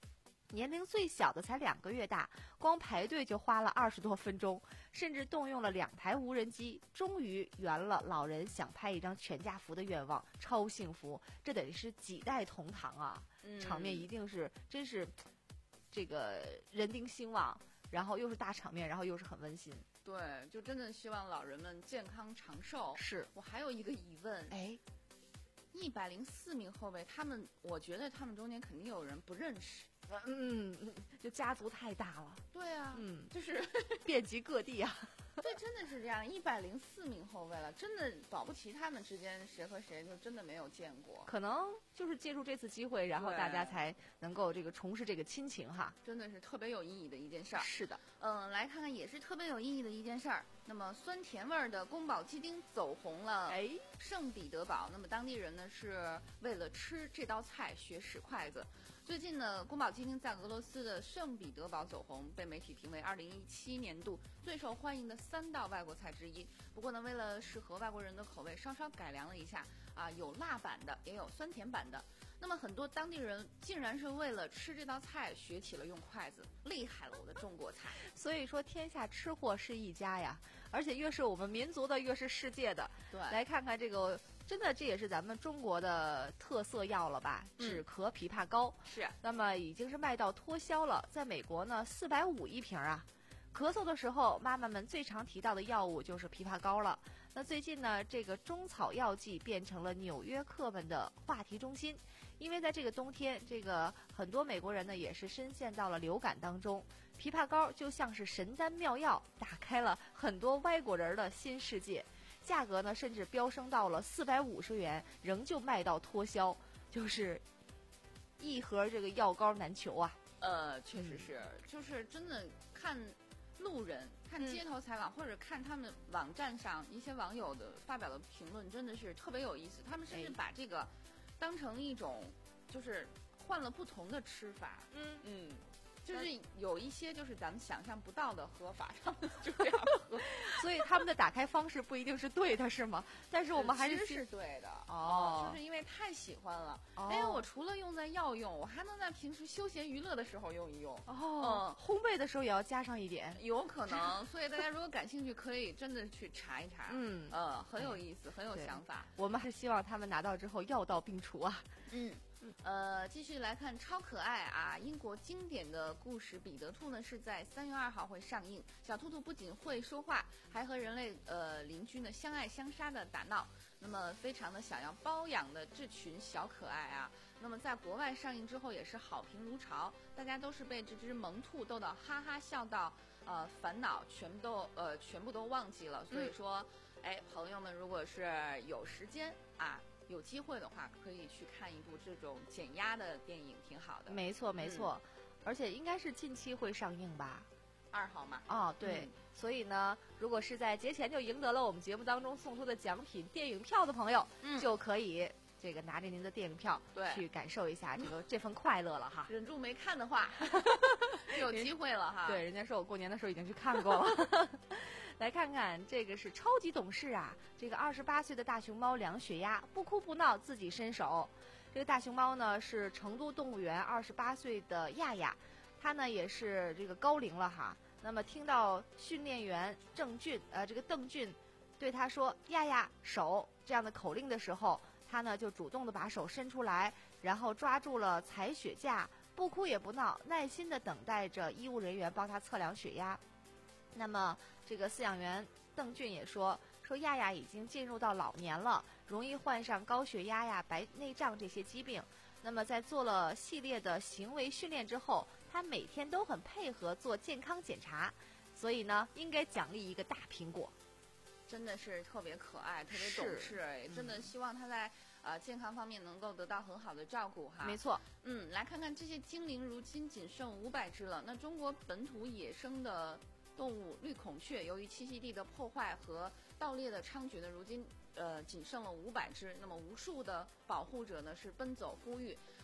年龄最小的才两个月大，光排队就花了二十多分钟，甚至动用了两台无人机，终于圆了老人想拍一张全家福的愿望，超幸福！这得是几代同堂啊， 嗯、 场面一定是真是这个人丁兴旺，然后又是大场面，然后又是很温馨。 对，就真的希望老人们健康长寿。 是我还有一个疑问， 哎， 一百零四名后卫，他们我觉得他们中间肯定有人不认识。 嗯，就家族太大了。 对啊， 嗯， 就是遍及各地啊。 对，真的是这样，一百零四名后卫了，真的保不齐他们之间谁和谁就真的没有见过。 可能就是借助这次机会，然后大家才能够这个重视这个亲情哈， 真的是特别有意义的一件事儿。 是的， 嗯，来看看也是特别有意义的一件事儿。那么酸甜味儿的宫保鸡丁走红了， 哎， 圣彼得堡。那么当地人呢是为了吃这道菜学使筷子。最近呢，宫保鸡丁在俄罗斯的圣彼得堡走红，被媒体评为二零一七年度最受欢迎的三道外国菜之一。不过呢，为了适合外国人的口味，稍稍改良了一下啊，有辣版的，也有酸甜版的。那么很多当地人竟然是为了吃这道菜学起了用筷子，厉害了我的中国菜！ 所以说天下吃货是一家呀，而且越是我们民族的，越是世界的。 对， 来看看这个，真的这也是咱们中国的特色药了吧？ 嗯、 止咳枇杷膏是， 那么已经是卖到脱销了，在美国呢四百五一瓶啊。咳嗽的时候，妈妈们最常提到的药物就是枇杷膏了。那最近呢，这个中草药剂变成了纽约客们的话题中心，因为在这个冬天，这个很多美国人呢也是深陷到了流感当中，枇杷膏就像是神丹妙药，打开了很多外国人的新世界。价格呢甚至飙升到了四百五十元，仍旧卖到脱销，就是一盒这个药膏难求啊。 呃，确实是，嗯、就是真的看路人、看街头采访、嗯、或者看他们网站上一些网友的发表的评论，真的是特别有意思。他们甚至把这个当成一种，就是换了不同的吃法。 嗯嗯。就是有一些就是咱们想象不到的喝法，他们就这样喝， 所以他们的打开方式不一定是对的，是吗？但是我们还是其实是对的哦， 就是因为太喜欢了。 哦、 哎，我除了用在药用，我还能在平时休闲娱乐的时候用一用。 哦，嗯、烘焙的时候也要加上一点， 有可能。所以大家如果感兴趣，可以真的去查一查。 嗯， 呃，很有意思，很有想法。 我们还是希望他们拿到之后药到病除啊。 嗯。呃，继续来看超可爱啊！英国经典的故事《彼得兔》呢是在三月二号会上映。小兔兔不仅会说话，还和人类呃邻居呢相爱相杀的打闹，那么非常的想要包养的这群小可爱啊。那么在国外上映之后也是好评如潮，大家都是被这只萌兔逗到哈哈笑到，呃烦恼全部都呃全部都忘记了。所以说，嗯、哎，朋友们如果是有时间啊。有机会的话，可以去看一部这种减压的电影，挺好的。 没错，没错，嗯、而且应该是近期会上映吧？ 二号嘛。 哦，对。嗯、所以呢，如果是在节前就赢得了我们节目当中送出的奖品电影票的朋友， 嗯、 就可以这个拿着您的电影票， 对， 去感受一下这个这份快乐了哈。 忍住没看的话，有机会了哈。 对，人家说我过年的时候已经去看过了。来看看这个是超级懂事啊！这个二十八岁的大熊猫量血压，不哭不闹，自己伸手。这个大熊猫呢是成都动物园二十八岁的亚亚，它呢也是这个高龄了哈。那么听到训练员郑俊呃这个邓俊对他说“亚亚手”这样的口令的时候，他呢就主动的把手伸出来，然后抓住了采血架，不哭也不闹，耐心的等待着医务人员帮他测量血压。那么这个饲养员邓俊也说说亚亚已经进入到老年了，容易患上高血压呀、白内障这些疾病。那么在做了系列的行为训练之后，他每天都很配合做健康检查，所以呢应该奖励一个大苹果。 真的是特别可爱，特别懂事，哎，真的希望他在呃健康方面能够得到很好的照顾哈。 没错， 嗯，来看看这些精灵，如今仅剩五百只了。那中国本土野生的动物绿孔雀，由于栖息地的破坏和盗猎的猖獗呢，如今呃仅剩了五百只。那么无数的保护者呢是奔走呼吁。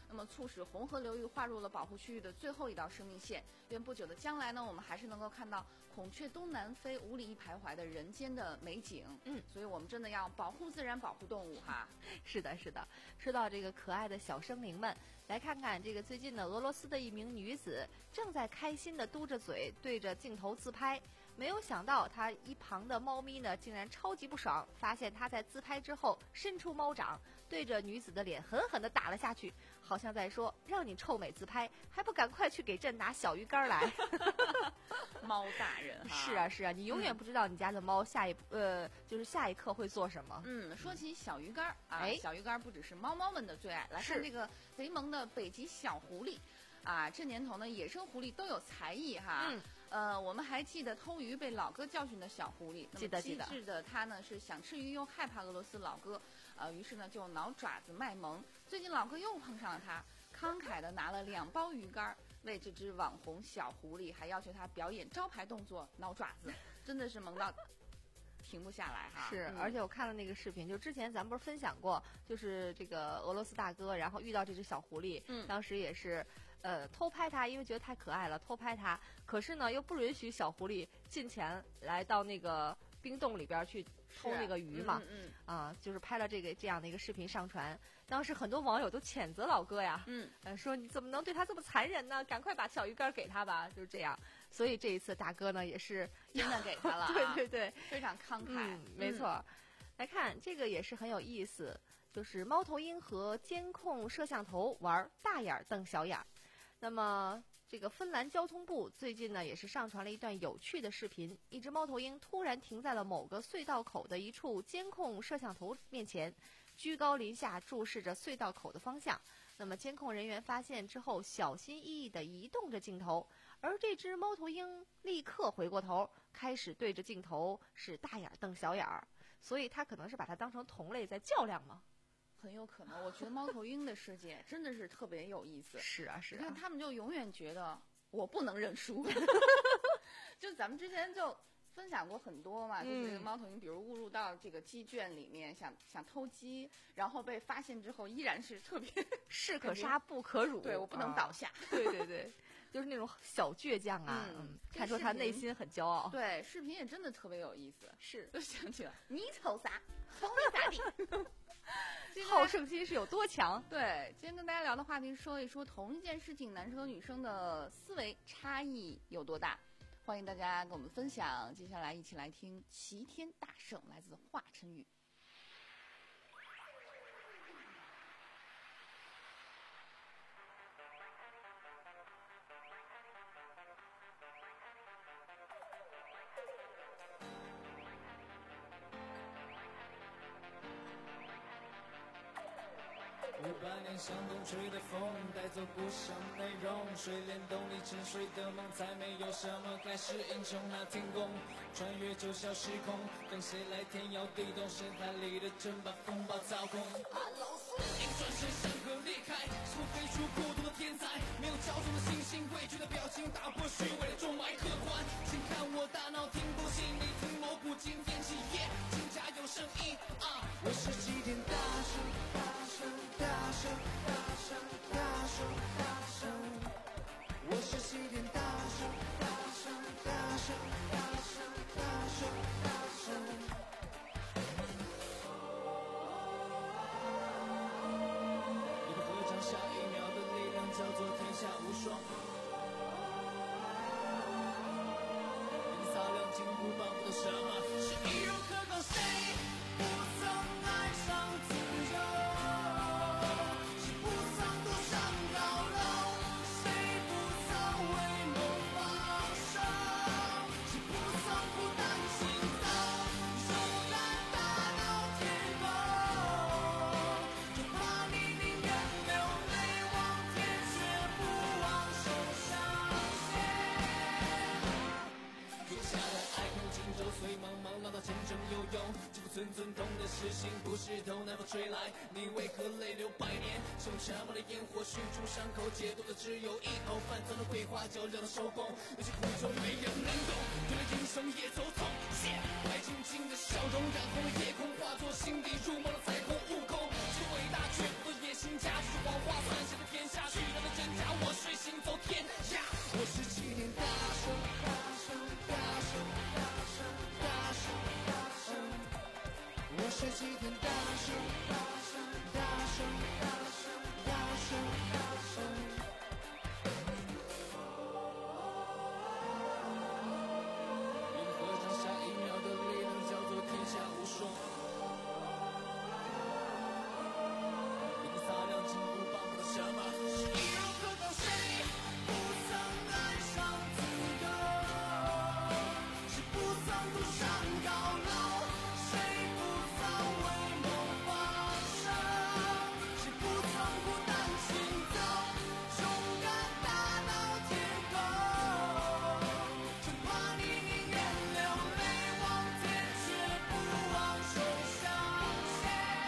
那么促使红河流域划入了保护区域的最后一道生命线。愿不久的将来呢，我们还是能够看到孔雀东南飞，五里一徘徊的人间的美景。 嗯， 所以我们真的要保护自然，保护动物哈。 是的，是的。说到这个可爱的小生灵们，来看看这个最近呢，俄罗斯的一名女子正在开心地嘟着嘴对着镜头自拍。没有想到，她一旁的猫咪呢，竟然超级不爽，发现她在自拍之后伸出猫掌，对着女子的脸狠狠地打了下去，好像在说：“让你臭美自拍，还不赶快去给朕拿小鱼干来！” 猫大人哈， 是啊是啊，你永远不知道你家的猫下一呃，就是下一刻会做什么。 嗯，说起小鱼干啊， 哎， 小鱼干不只是猫猫们的最爱，来看这个贼萌的北极小狐狸。啊，这年头呢，野生狐狸都有才艺哈。 嗯， 呃，我们还记得偷鱼被老哥教训的小狐狸， 记得记得。 机智的他呢是想吃鱼又害怕俄罗斯老哥，呃，于是呢就挠爪子卖萌。最近老哥又碰上了他，慷慨的拿了两包鱼干，为这只网红小狐狸还要求他表演招牌动作挠爪子，真的是萌到停不下来哈。 是、 嗯， 而且我看了那个视频，就之前咱们不是分享过，就是这个俄罗斯大哥，然后遇到这只小狐狸， 嗯， 当时也是。呃，偷拍它，因为觉得太可爱了，偷拍它。可是呢，又不允许小狐狸进前来到那个冰洞里边去偷那个鱼嘛。 嗯嗯。 啊、呃，就是拍了这个这样的一个视频上传。当时很多网友都谴责老哥呀， 嗯， 呃，说你怎么能对他这么残忍呢？赶快把小鱼干给他吧，就是这样。所以这一次大哥呢也是真的给他了、啊， 对对对， 非常慷慨。 嗯，没错。嗯、来看这个也是很有意思，就是猫头鹰和监控摄像头玩大眼瞪小眼。那么，这个芬兰交通部最近呢，也是上传了一段有趣的视频。一只猫头鹰突然停在了某个隧道口的一处监控摄像头面前，居高临下注视着隧道口的方向。那么，监控人员发现之后，小心翼翼地移动着镜头，而这只猫头鹰立刻回过头，开始对着镜头是大眼瞪小眼儿。所以，它可能是把它当成同类在较量吗？ 很有可能，我觉得猫头鹰的世界真的是特别有意思。 是啊，是啊， 你看他们就永远觉得我不能认输。就咱们之前就分享过很多嘛，就是这个猫头鹰，比如误入到这个鸡圈里面，想想偷鸡，然后被发现之后，依然是特别士可杀不可辱。 对，我不能倒下。 啊、对对对。就是那种小倔强啊，嗯，嗯看出他内心很骄傲。 对，视频也真的特别有意思。 是， 就想起了你瞅啥，瞅你咋地。 好胜心是有多强？ 对，今天跟大家聊的话题是说一说同一件事情，男生和女生的思维差异有多大。欢迎大家跟我们分享。接下来一起来听齐天大圣，来自华晨宇。 五百年向东吹的风，带走故乡内容。水帘洞里沉睡的梦，才没有什么盖世英雄那天宫。穿越九霄时空，等谁来天摇地动？深海里的针把风暴操控。啊，老师，一个转身山河裂开，是我飞出孤独的天才。没有骄纵的心性，畏惧的表情，打破虚伪的中外客观。请看我大脑听不心里听锣鼓经典起耶，金甲有声音啊！我是齐天大圣，大圣，大圣，大圣，大圣，大圣。我是齐天大圣，大圣，大圣，大圣，大圣，大圣。一个合掌，下一秒的力量叫做天下无双。一个擦亮金箍棒，不懂什么是易如可攻，谁不曾爱上自由？谁不曾独上高楼？谁不曾为梦放手？谁不曾不担心走？手难大闹天宫，就怕你宁愿流泪望天，却不忘手上线。留下的爱恨情仇，随茫茫浪到前程悠悠。这副寸寸痛的痴心，不是头南风吹来，你为何泪流百年？用沉默的烟火续出伤口，解毒的只有一口饭。咱的桂花酒让它收工，有些苦衷没人能懂，对了人生也走痛。白晶晶的笑容染红了夜空，化作心底入梦的彩虹悟空。是伟大却不的野心， 假，是谎话算写的天下，虚伪的真假，我睡行走天下。我是齐天大圣，大圣，大圣，大圣，大圣，大圣。我是齐天大圣，大圣，大圣，大圣，大圣，大圣。银河降下一秒的力量，叫做天下无双。擦亮金箍棒的什么？一如可靠，谁不曾爱上自由？谁不曾登上高楼？谁不曾为梦发声？谁不曾孤单行走？勇敢大闹天空，只怕你宁愿流泪望天，却不忘手相牵。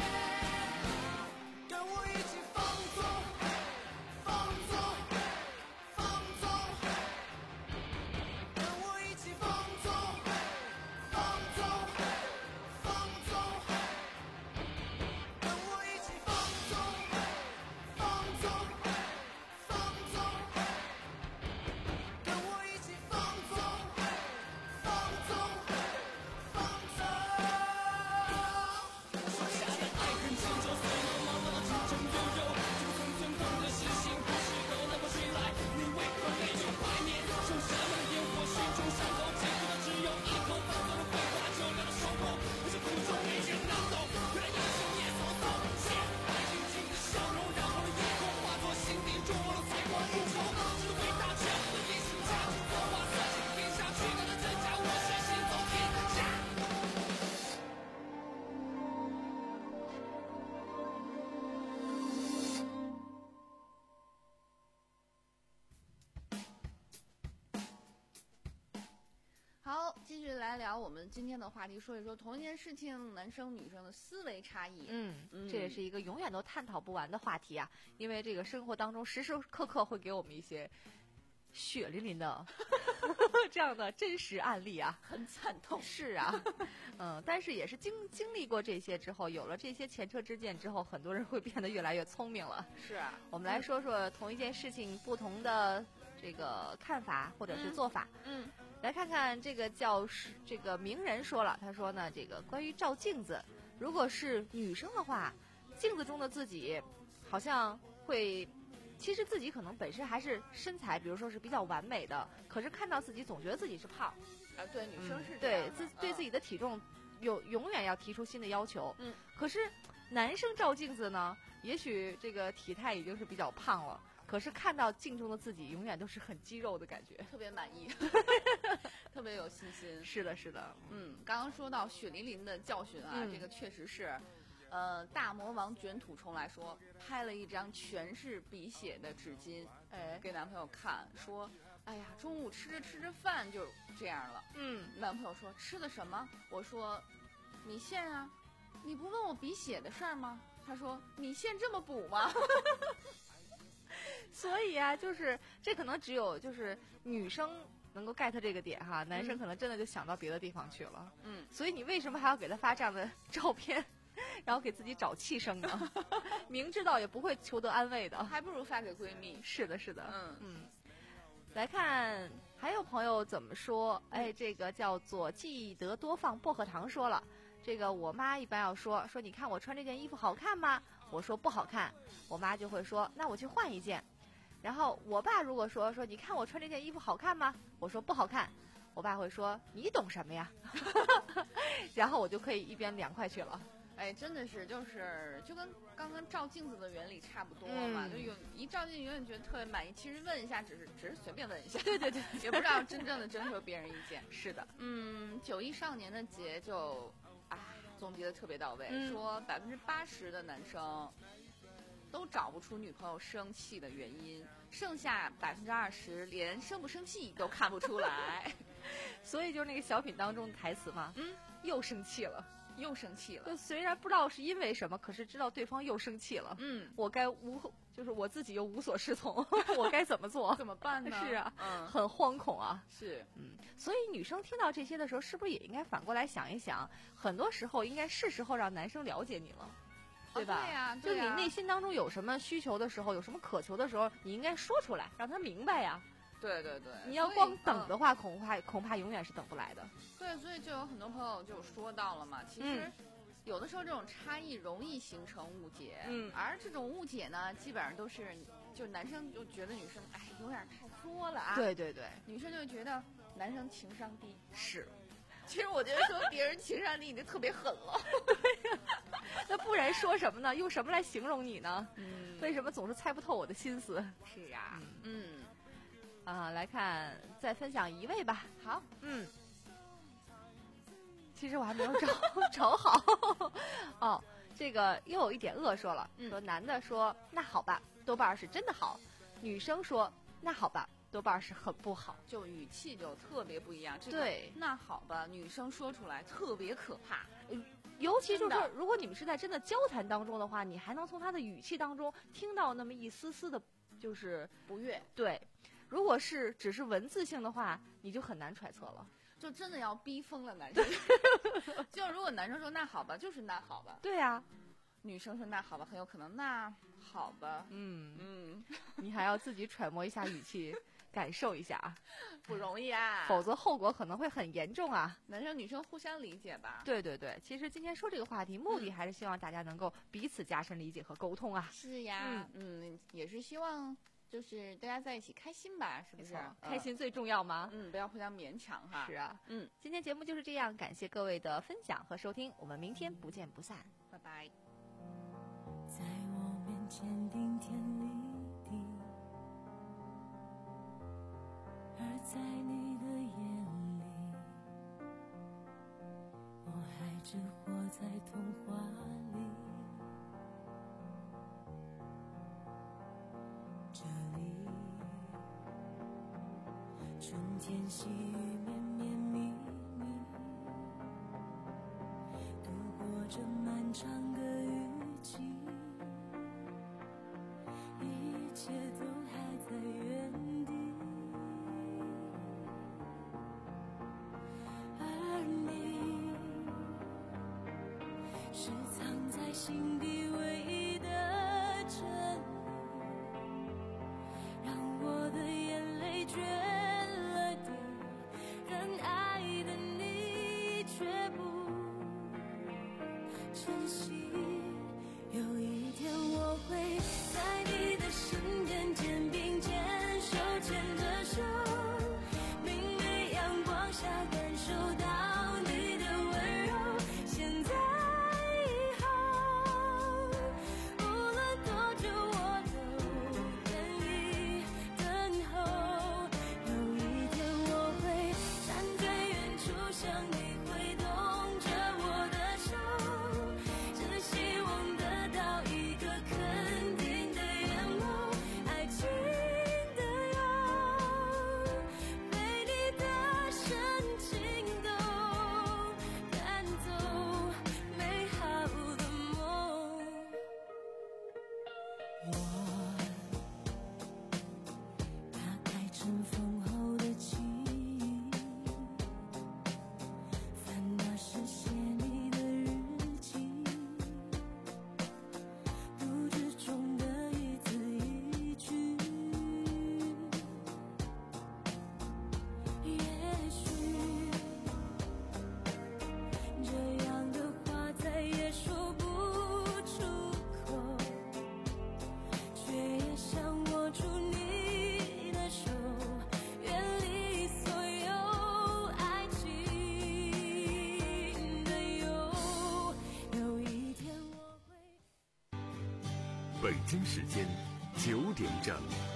跟我一起放纵，放纵，放纵。跟我一起放纵，放纵，放纵。跟我一起放纵，放纵，放纵。跟我一起放纵，放纵，放纵。说下的爱恨情仇，随我忙到了城城悠悠。这个寸寸痛的心情，不是都能够追来？你为何泪就怀念？剩下的烟火，心中伤口，结果的只有一口放纵的挥洒，就亮的手工。可是苦中没人能懂，原来英雄也走走。现爱静静的笑容，然后的夜空化作心底灼热的彩光一筹。这个伟大全部的一心家，造化算尽天下，去掉的真假，我是行走天下。 好，继续来聊我们今天的话题，说一说同一件事情男生女生的思维差异。 嗯， 嗯这也是一个永远都探讨不完的话题啊，因为这个生活当中时时刻刻会给我们一些血淋淋的这样的真实案例啊， 很惨痛。 是啊，嗯，但是也是经经历过这些之后，有了这些前车之鉴之后，很多人会变得越来越聪明了。 是啊， 我们来说说同一件事情不同的这个看法或者是做法。 嗯， 来看看这个叫是这个名人说了，他说呢，这个关于照镜子，如果是女生的话，镜子中的自己好像会，其实自己可能本身还是身材，比如说是比较完美的，可是看到自己总觉得自己是胖。 啊，对，女生是这对样的自对自己的体重有永远要提出新的要求。 嗯， 可是男生照镜子呢，也许这个体态已经是比较胖了，可是看到镜中的自己，永远都是很肌肉的感觉。 特别满意，特别有信心。 是的，是的， 嗯，刚刚说到血淋淋的教训啊， 嗯这个确实是，呃，大魔王卷土重来说，拍了一张全是鼻血的纸巾， 哎， 给男朋友看，说，哎呀，中午吃着吃着饭就这样了。 嗯， 男朋友说吃的什么？我说米线啊，你不问我鼻血的事儿吗？他说米线这么补吗？ 所以啊，就是这可能只有就是女生能够 get 这个点哈，男生可能真的就想到别的地方去了。 嗯， 所以你为什么还要给他发这样的照片，然后给自己找气生呢？明知道也不会求得安慰的， 还不如发给闺蜜。 是的，是的， 嗯嗯。来看，还有朋友怎么说？哎，这个叫做记得多放薄荷糖说了，这个我妈一般要说说，你看我穿这件衣服好看吗？我说不好看，我妈就会说那我去换一件。然后我爸如果说说你看我穿这件衣服好看吗？我说不好看，我爸会说你懂什么呀？然后我就可以一边凉快去了。 哎，真的是，就是就跟刚刚照镜子的原理差不多嘛， 嗯就有一照镜永远觉得特别满意，其实问一下只是只是随便问一下， 对对对， 也不知道真正的征求别人意见。 是的， 嗯，九一少年的节就啊总结的特别到位， 嗯说百分之八十的男生都找不出女朋友生气的原因，剩下百分之二十连生不生气都看不出来。 所以就是那个小品当中的台词嘛， 嗯， 又生气了。 又生气了， 就虽然不知道是因为什么，可是知道对方又生气了。 嗯， 我该无，就是我自己又无所适从，我该怎么做？ 怎么办呢？ 是啊， 嗯， 很惶恐啊。 是， 嗯，所以女生听到这些的时候，是不是也应该反过来想一想？很多时候应该是时候让男生了解你了。 对吧？ 哦、对呀、 就对呀、 你内心当中有什么需求的时候，有什么渴求的时候，你应该说出来，让他明白呀。 对对对， 你要光等的话，恐怕恐怕永远是等不来的。 对，所以就有很多朋友就说到了嘛，其实。嗯有的时候这种差异容易形成误解， 嗯， 而这种误解呢，基本上都是就男生就觉得女生哎有点太作了啊， 对对对， 女生就觉得男生情商低。 是， 其实我觉得说别人情商低已经特别狠了。 对呀、啊，那不然说什么呢？用什么来形容你呢？ 嗯， 为什么总是猜不透我的心思？ 是呀、啊，嗯， 啊，来看再分享一位吧。 好， 嗯。其实我还没有找找好哦，这个又有一点恶说了， 嗯、 说男的说那好吧，豆瓣是真的好，女生说那好吧，豆瓣是很不好， 就语气就特别不一样。这个、 对， 那好吧，女生说出来特别可怕， 尤其就是说，如果你们是在真的交谈当中的话，你还能从他的语气当中听到那么一丝丝的，就是不悦。 对，如果是只是文字性的话，你就很难揣测了。 就真的要逼疯了男生，就如果男生说那好吧，就是那好吧。 对呀、啊， 女生说那好吧，很有可能那好吧。 嗯嗯， 你还要自己揣摩一下语气，感受一下啊， 不容易啊， 否则后果可能会很严重啊。 男生女生互相理解吧。 对对对，其实今天说这个话题，目的还是希望大家能够彼此加深理解和沟通啊。 是呀，嗯，嗯也是希望。就是大家在一起开心吧，是不是？ 呃、开心最重要吗？ 嗯，不要互相勉强哈。 是啊， 嗯， 今天节目就是这样，感谢各位的分享和收听，我们明天不见不散， 拜拜。 在我面前顶天立地，而在你的眼里，我还只活在童话里。这里，春天细雨绵绵密密，度过这漫长的雨季，一切都还在原地，而你是藏在心底唯一的真理。让我的眼泪决了堤，让爱的你却不珍惜。有一天我会在你的身边，肩并肩，手牵着手，明媚阳光下感受到你的温柔。现在以后，无论多久我都愿意等候。有一天我会站在远处向你挥动着我的手，只希望得到一个肯定的眼眸。爱情的油，被你的深情都赶走美好的梦。我打开尘封后的记忆，翻那时写你的日记，不知中的一字一句，也许这样的话再也说不出口，却也想握住你的手，远离所有爱情的忧。有一天我会。 北京时间九点整。